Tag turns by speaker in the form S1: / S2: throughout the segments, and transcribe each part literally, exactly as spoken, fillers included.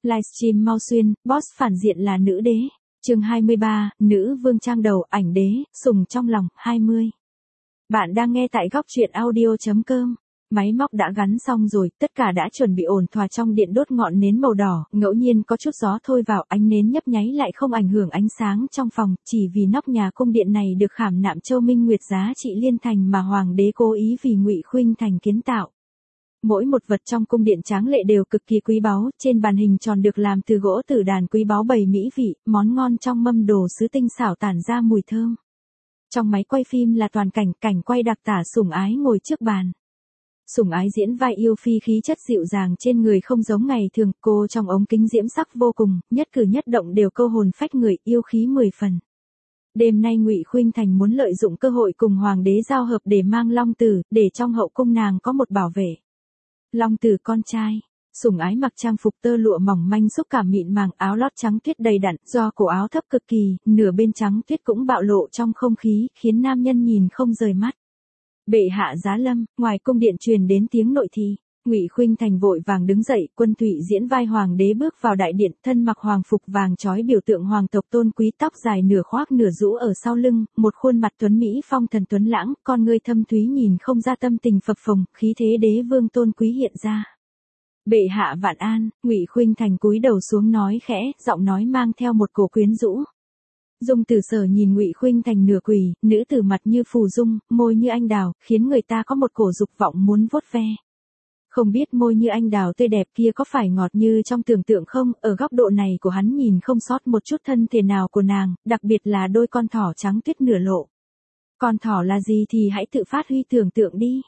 S1: Livestream mau xuyên, boss phản diện là nữ đế. Chương hai mươi ba, nữ vương trang đầu, ảnh đế, sùng trong lòng, hai mươi. Bạn đang nghe tại góc truyện audio chấm com. Máy móc đã gắn xong rồi, tất cả đã chuẩn bị ổn thỏa trong điện đốt ngọn nến màu đỏ, ngẫu nhiên có chút gió thôi vào, ánh nến nhấp nháy lại không ảnh hưởng ánh sáng trong phòng, chỉ vì nóc nhà cung điện này được khảm nạm châu minh nguyệt giá trị liên thành mà hoàng đế cố ý vì Ngụy Khuynh Thành kiến tạo. Mỗi một vật trong cung điện tráng lệ đều cực kỳ quý báu, trên bàn hình tròn được làm từ gỗ tử đàn quý báu bày mỹ vị, món ngon trong mâm đồ sứ tinh xảo tản ra mùi thơm. Trong máy quay phim là toàn cảnh, cảnh quay đặc tả Sủng Ái ngồi trước bàn. Sủng Ái diễn vai yêu phi khí chất dịu dàng trên người không giống ngày thường, cô trong ống kính diễm sắc vô cùng, nhất cử nhất động đều câu hồn phách người, yêu khí mười phần. Đêm nay Ngụy Khuynh Thành muốn lợi dụng cơ hội cùng hoàng đế giao hợp để mang Long Tử, để trong hậu cung nàng có một bảo vệ. Long Tử con trai. Sủng Ái mặc trang phục tơ lụa mỏng manh xúc cảm mịn màng, áo lót trắng tuyết đầy đặn, do cổ áo thấp cực kỳ, nửa bên trắng tuyết cũng bạo lộ trong không khí, khiến nam nhân nhìn không rời mắt. Bệ hạ giá lâm, ngoài cung điện truyền đến tiếng nội thi. Ngụy Khuynh Thành vội vàng đứng dậy, Quân Thụy diễn vai hoàng đế bước vào đại điện, thân mặc hoàng phục vàng chói biểu tượng hoàng tộc tôn quý, tóc dài nửa khoác nửa rũ ở sau lưng, một khuôn mặt tuấn mỹ phong thần tuấn lãng, con ngươi thâm thúy nhìn không ra tâm tình phập phồng, khí thế đế vương tôn quý hiện ra. Bệ hạ vạn an. Ngụy Khuynh Thành cúi đầu xuống nói khẽ, giọng nói mang theo một cổ quyến rũ. Dung Tử Sở nhìn Ngụy Khuynh Thành nửa quỳ, nữ tử mặt như phù dung, môi như anh đào, khiến người ta có một cổ dục vọng muốn vuốt ve. Không biết môi như anh đào tươi đẹp kia có phải ngọt như trong tưởng tượng không, ở góc độ này của hắn nhìn không sót một chút thân thể nào của nàng, đặc biệt là đôi con thỏ trắng tuyết nửa lộ. Con thỏ là gì thì hãy tự phát huy tưởng tượng đi.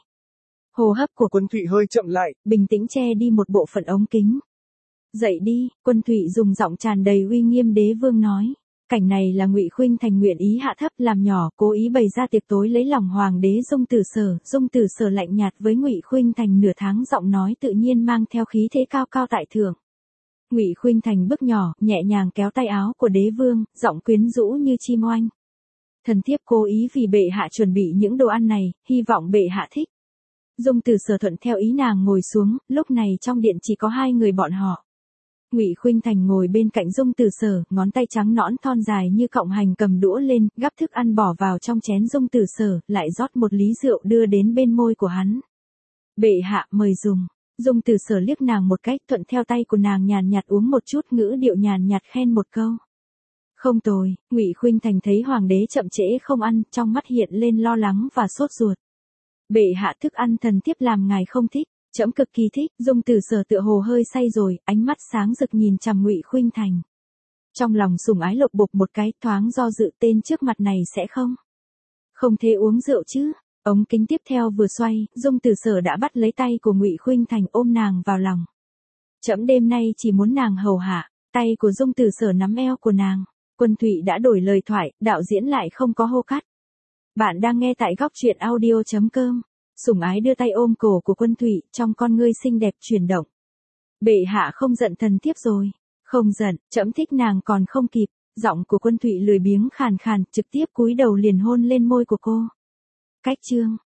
S1: Hô hấp của Quân Thụy hơi chậm lại, bình tĩnh che đi một bộ phận ống kính. Dậy đi, Quân Thụy dùng giọng tràn đầy uy nghiêm đế vương nói. Cảnh này là Ngụy Khuynh Thành nguyện ý hạ thấp làm nhỏ, cố ý bày ra tiệc tối lấy lòng hoàng đế Dung Tử Sở. Dung Tử Sở lạnh nhạt với Ngụy Khuynh Thành nửa tháng, giọng nói tự nhiên mang theo khí thế cao cao tại thượng. Ngụy Khuynh Thành bước nhỏ, nhẹ nhàng kéo tay áo của đế vương, giọng quyến rũ như chim oanh. Thần thiếp cố ý vì bệ hạ chuẩn bị những đồ ăn này, hy vọng bệ hạ thích. Dung Tử Sở thuận theo ý nàng ngồi xuống, lúc này trong điện chỉ có hai người bọn họ. Ngụy Khuynh Thành ngồi bên cạnh Dung Tử Sở, ngón tay trắng nõn thon dài như cọng hành cầm đũa lên, gắp thức ăn bỏ vào trong chén Dung Tử Sở, lại rót một lý rượu đưa đến bên môi của hắn. Bệ hạ mời dùng. Dung Tử Sở liếc nàng một cách, thuận theo tay của nàng nhàn nhạt uống một chút, ngữ điệu nhàn nhạt khen một câu. Không tồi. Ngụy Khuynh Thành thấy hoàng đế chậm trễ không ăn, trong mắt hiện lên lo lắng và sốt ruột. Bệ hạ thức ăn thần thiếp làm ngài không thích. Trẫm cực kỳ thích. Dung Tử Sở tựa hồ hơi say rồi, ánh mắt sáng rực nhìn chằm Ngụy Khuynh Thành. Trong lòng Sủng Ái lộc bộc một cái, thoáng do dự, tên trước mặt này sẽ không. Không thể uống rượu chứ. Ống kính tiếp theo vừa xoay, Dung Tử Sở đã bắt lấy tay của Ngụy Khuynh Thành, ôm nàng vào lòng. Trẫm đêm nay chỉ muốn nàng hầu hạ. Tay của Dung Tử Sở nắm eo của nàng. Quân Thụy đã đổi lời thoại, đạo diễn lại không có hô cắt. Bạn đang nghe tại góc truyện audio chấm com. Sủng Ái đưa tay ôm cổ của Quân Thụy, trong con ngươi xinh đẹp chuyển động. Bệ hạ không giận thần thiếp rồi. Không giận, trẫm thích nàng còn không kịp. Giọng của Quân Thụy lười biếng khàn khàn, trực tiếp cúi đầu liền hôn lên môi của cô. Cách chương.